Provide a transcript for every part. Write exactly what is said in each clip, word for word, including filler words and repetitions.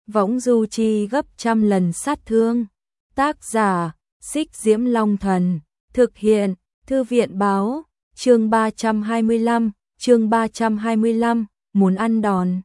võng du chi gấp trăm lần sát thương. Tác giả, Xích Diễm Long Thần, thực hiện, Thư viện báo, chương ba trăm hai mươi lăm, chương ba trăm hai mươi lăm, muốn ăn đòn.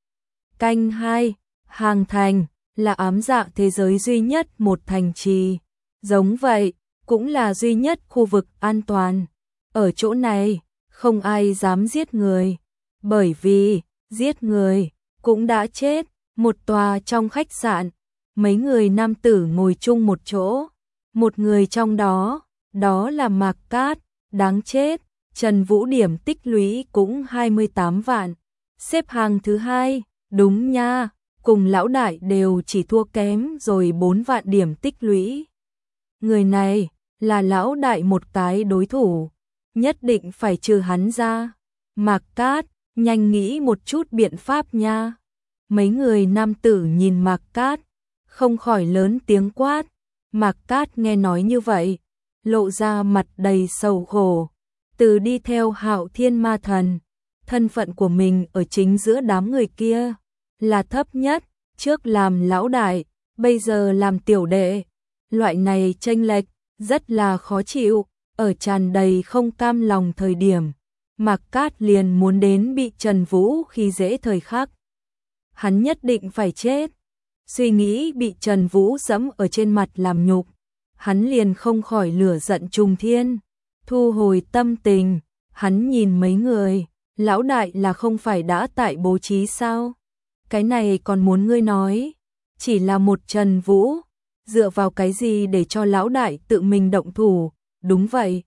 Canh hai, Hàng Thành, là ám dạ thế giới duy nhất một thành trì. Giống vậy, cũng là duy nhất khu vực an toàn. Ở chỗ này, không ai dám giết người. Bởi vì, giết người, cũng đã chết. Một tòa trong khách sạn, mấy người nam tử ngồi chung một chỗ. Một người trong đó, đó là Mạc Cát, đáng chết. Trần Vũ điểm tích lũy cũng hai mươi tám vạn. Xếp hàng thứ hai, đúng nha, cùng lão đại đều chỉ thua kém rồi bốn vạn điểm tích lũy. Người này, là lão đại một cái đối thủ, nhất định phải trừ hắn ra. Mạc Cát, nhanh nghĩ một chút biện pháp nha. Mấy người nam tử nhìn Mạc Cát, không khỏi lớn tiếng quát. Mạc Cát nghe nói như vậy, lộ ra mặt đầy sầu khổ. Từ đi theo Hạo Thiên Ma Thần, thân phận của mình ở chính giữa đám người kia là thấp nhất, trước làm lão đại, bây giờ làm tiểu đệ. Loại này chênh lệch rất là khó chịu, ở tràn đầy không cam lòng thời điểm, Mạc Cát liền muốn đến bị Trần Vũ khi dễ thời khắc. Hắn nhất định phải chết. Suy nghĩ bị Trần Vũ giẫm ở trên mặt làm nhục, hắn liền không khỏi lửa giận trùng thiên. Thu hồi tâm tình, hắn nhìn mấy người, lão đại là không phải đã tại bố trí sao? Cái này còn muốn ngươi nói, chỉ là một Trần Vũ, dựa vào cái gì để cho lão đại tự mình động thủ? Đúng vậy.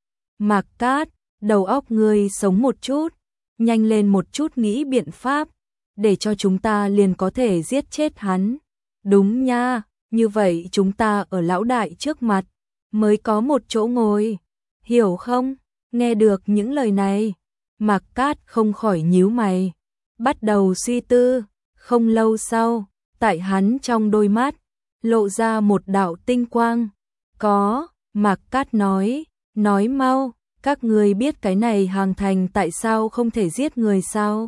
Mạc Cát, đầu óc ngươi sống một chút, nhanh lên một chút nghĩ biện pháp, để cho chúng ta liền có thể giết chết hắn. Đúng nha, như vậy chúng ta ở lão đại trước mặt, mới có một chỗ ngồi. Hiểu không? Nghe được những lời này, Mạc Cát không khỏi nhíu mày, bắt đầu suy tư. Không lâu sau, tại hắn trong đôi mắt, lộ ra một đạo tinh quang. Có, Mạc Cát nói, nói mau, các người biết cái này Hàng Thành tại sao không thể giết người sao?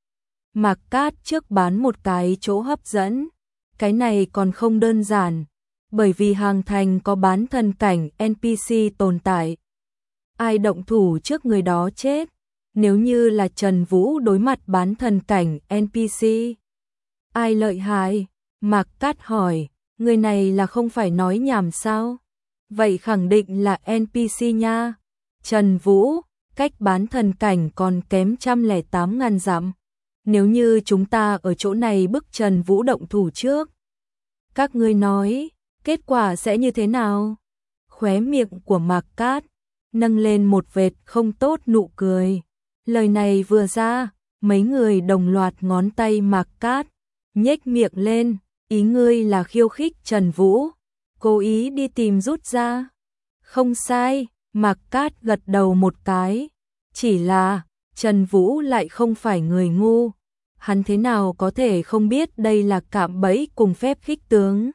Mạc Cát trước bán một cái chỗ hấp dẫn, cái này còn không đơn giản, bởi vì Hàng Thành có bán thần cảnh en pê xê tồn tại. Ai động thủ trước người đó chết, nếu như là Trần Vũ đối mặt bán thần cảnh en pê xê. Ai lợi hại? Mạc Cát hỏi, người này là không phải nói nhảm sao? Vậy khẳng định là en pê xê nha. Trần Vũ, cách bán thần cảnh còn kém một trăm lẻ tám ngàn dặm. Nếu như chúng ta ở chỗ này bức Trần Vũ động thủ trước, các ngươi nói, kết quả sẽ như thế nào? Khóe miệng của Mạc Cát nâng lên một vệt không tốt nụ cười. Lời này vừa ra, mấy người đồng loạt ngón tay Mạc Cát, nhếch miệng lên, ý ngươi là khiêu khích Trần Vũ, cố ý đi tìm rút ra. Không sai, Mạc Cát gật đầu một cái, chỉ là Trần Vũ lại không phải người ngu, hắn thế nào có thể không biết đây là cạm bẫy cùng phép khích tướng.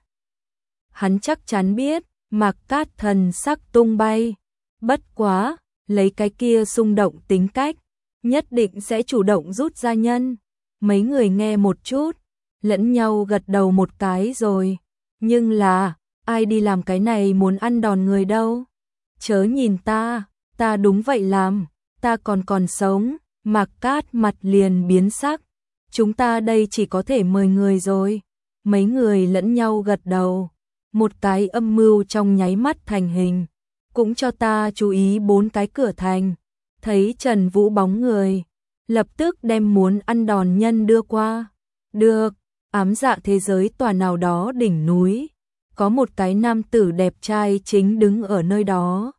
Hắn chắc chắn biết. Mạc Cát thần sắc tung bay, bất quá, lấy cái kia xung động tính cách, nhất định sẽ chủ động rút ra nhân. Mấy người nghe một chút, lẫn nhau gật đầu một cái rồi, nhưng là, ai đi làm cái này muốn ăn đòn người đâu? Chớ nhìn ta, ta đúng vậy làm, ta còn còn sống. Mạc Cát mặt liền biến sắc, chúng ta đây chỉ có thể mời người rồi. Mấy người lẫn nhau gật đầu, một cái âm mưu trong nháy mắt thành hình. Cũng cho ta chú ý bốn cái cửa thành. Thấy Trần Vũ bóng người, lập tức đem muốn ăn đòn nhân đưa qua. Được, ám dạ thế giới tòa nào đó đỉnh núi, có một cái nam tử đẹp trai chính đứng ở nơi đó.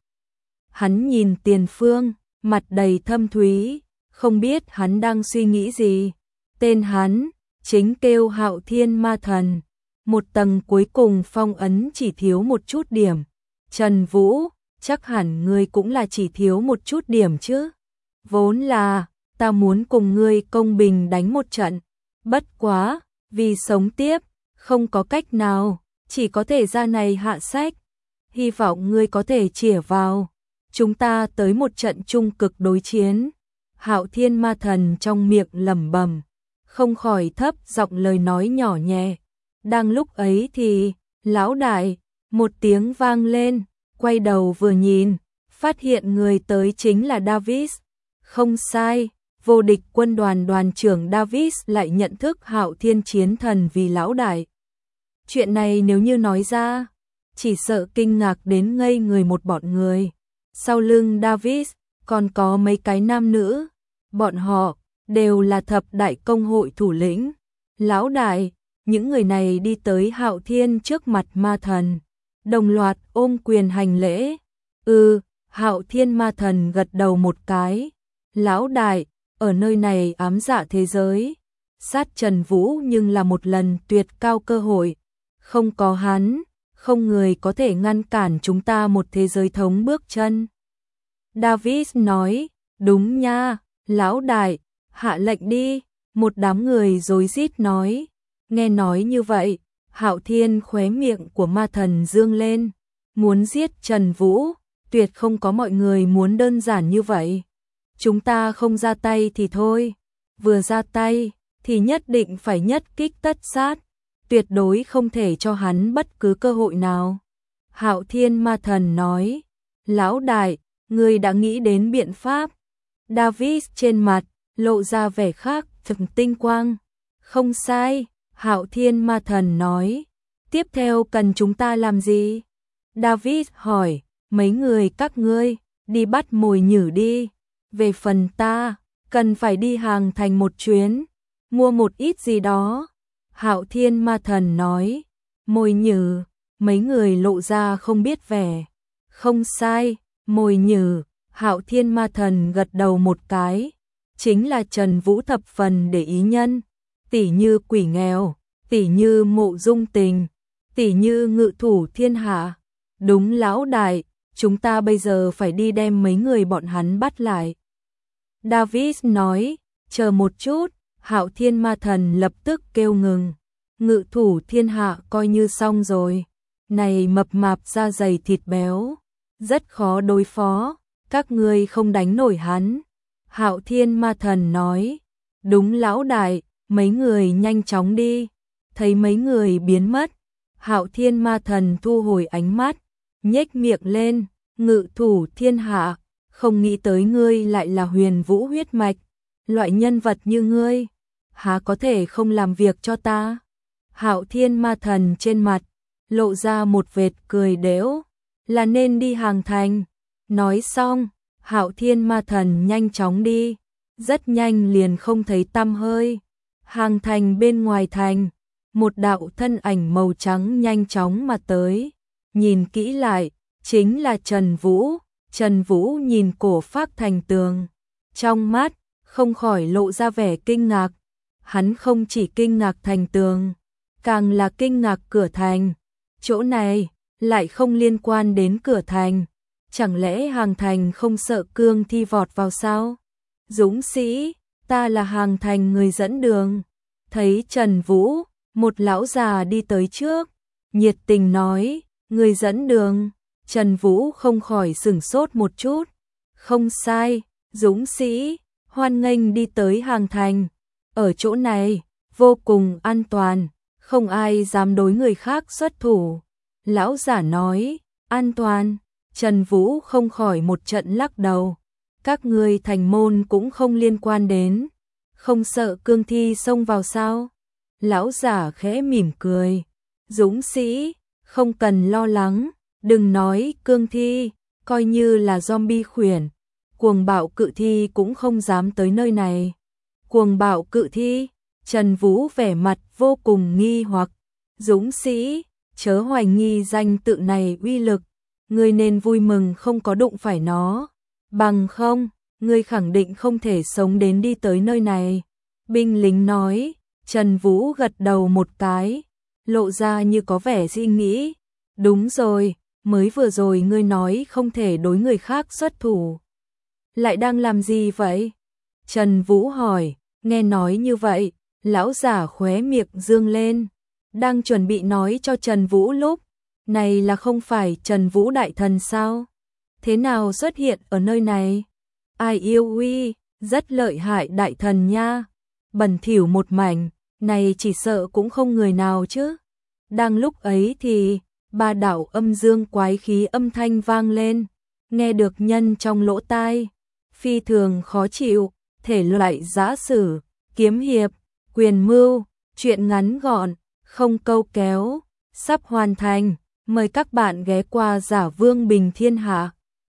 Hắn nhìn tiền phương, mặt đầy thâm thúy, không biết hắn đang suy nghĩ gì. Tên hắn chính kêu Hạo Thiên Ma Thần. Một tầng cuối cùng phong ấn chỉ thiếu một chút điểm. Trần Vũ, chắc hẳn ngươi cũng là chỉ thiếu một chút điểm chứ? Vốn là, ta muốn cùng ngươi công bình đánh một trận. Bất quá, vì sống tiếp, không có cách nào, chỉ có thể ra này hạ sách. Hy vọng ngươi có thể chĩa vào. Chúng ta tới một trận trung cực đối chiến. Hạo Thiên Ma Thần trong miệng lẩm bẩm, không khỏi thấp giọng lời nói nhỏ nhẹ. Đang lúc ấy thì, lão đại, một tiếng vang lên, quay đầu vừa nhìn, phát hiện người tới chính là Davis. Không sai, vô địch quân đoàn đoàn trưởng Davis lại nhận thức Hạo Thiên chiến thần vì lão đại. Chuyện này nếu như nói ra, chỉ sợ kinh ngạc đến ngây người một bọn người. Sau lưng Davis, còn có mấy cái nam nữ, bọn họ đều là thập đại công hội thủ lĩnh. Lão đại, những người này đi tới Hạo Thiên trước mặt ma thần, đồng loạt ôm quyền hành lễ. Ừ, Hạo Thiên ma thần gật đầu một cái. Lão đại, ở nơi này ám dạ thế giới, sát Trần Vũ nhưng là một lần tuyệt cao cơ hội. Không có hắn, không người có thể ngăn cản chúng ta một thế giới thống bước chân. Davis nói, đúng nha, lão đại, hạ lệnh đi. Một đám người rối rít nói. Nghe nói như vậy, Hạo Thiên khóe miệng của ma thần dương lên. Muốn giết Trần Vũ, tuyệt không có mọi người muốn đơn giản như vậy. Chúng ta không ra tay thì thôi, vừa ra tay thì nhất định phải nhất kích tất sát, tuyệt đối không thể cho hắn bất cứ cơ hội nào. Hạo Thiên ma thần nói, lão đại, ngươi đã nghĩ đến biện pháp. Davis trên mặt lộ ra vẻ khác thực tinh quang. Không sai, Hạo Thiên ma thần nói, tiếp theo cần chúng ta làm gì? Davis hỏi, mấy người các ngươi, đi bắt mồi nhử đi. Về phần ta, cần phải đi hàng thành một chuyến, mua một ít gì đó. Hạo Thiên ma thần nói, mồi nhử, mấy người lộ ra không biết vẻ. Không sai, mồi nhử, Hạo Thiên ma thần gật đầu một cái, chính là Trần Vũ thập phần để ý nhân, tỉ như quỷ nghèo, tỉ như mộ dung tình, tỉ như ngự thủ thiên hạ. Đúng lão đại, chúng ta bây giờ phải đi đem mấy người bọn hắn bắt lại. Davis nói, chờ một chút. Hạo Thiên ma thần lập tức kêu ngừng. Ngự thủ thiên hạ coi như xong rồi. Này mập mạp da dày thịt béo, rất khó đối phó, các ngươi không đánh nổi hắn. Hạo Thiên ma thần nói, đúng lão đại, mấy người nhanh chóng đi. Thấy mấy người biến mất, Hạo Thiên ma thần thu hồi ánh mắt, nhếch miệng lên, ngự thủ thiên hạ, không nghĩ tới ngươi lại là Huyền Vũ huyết mạch, loại nhân vật như ngươi, há có thể không làm việc cho ta. Hạo Thiên ma thần trên mặt lộ ra một vệt cười đễu, là nên đi hàng thành. Nói xong, Hạo Thiên ma thần nhanh chóng đi, rất nhanh liền không thấy tăm hơi. Hàng thành bên ngoài thành, một đạo thân ảnh màu trắng nhanh chóng mà tới, nhìn kỹ lại, chính là Trần Vũ. Trần Vũ nhìn cổ phác thành tường, trong mắt không khỏi lộ ra vẻ kinh ngạc. Hắn không chỉ kinh ngạc thành tường, càng là kinh ngạc cửa thành. Chỗ này lại không liên quan đến cửa thành, chẳng lẽ hàng thành không sợ cương thi vọt vào sao? Dũng sĩ, ta là hàng thành người dẫn đường. Thấy Trần Vũ, một lão già đi tới trước, nhiệt tình nói, người dẫn đường. Trần Vũ không khỏi sửng sốt một chút. Không sai, dũng sĩ, hoan nghênh đi tới hàng thành. Ở chỗ này, vô cùng an toàn, không ai dám đối người khác xuất thủ. Lão giả nói, an toàn. Trần Vũ không khỏi một trận lắc đầu. Các ngươi thành môn cũng không liên quan đến, không sợ cương thi xông vào sao? Lão giả khẽ mỉm cười. Dũng sĩ, không cần lo lắng. Đừng nói cương thi, coi như là zombie khuyển, cuồng bạo cự thi cũng không dám tới nơi này. Cuồng bạo cự thi, Trần Vũ vẻ mặt vô cùng nghi hoặc. Dũng sĩ, chớ hoài nghi danh tự này uy lực, ngươi nên vui mừng không có đụng phải nó, bằng không, ngươi khẳng định không thể sống đến đi tới nơi này. Binh lính nói. Trần Vũ gật đầu một cái, lộ ra như có vẻ suy nghĩ. Đúng rồi, mới vừa rồi ngươi nói không thể đối người khác xuất thủ. Lại đang làm gì vậy? Trần Vũ hỏi. Nghe nói như vậy, lão giả khóe miệng dương lên, đang chuẩn bị nói cho Trần Vũ lúc này là không phải Trần Vũ đại thần sao? Thế nào xuất hiện ở nơi này? Ai yêu uy, rất lợi hại đại thần nha. Bẩn thỉu một mảnh, này chỉ sợ cũng không người nào chứ. Đang lúc ấy thì ba đạo âm dương quái khí âm thanh vang lên, nghe được nhân trong lỗ tai, phi thường khó chịu, thể loại giã sử, kiếm hiệp, quyền mưu, truyện ngắn gọn, không câu kéo, sắp hoàn thành, mời các bạn ghé qua Giả Vương Bình Thiên Hạ.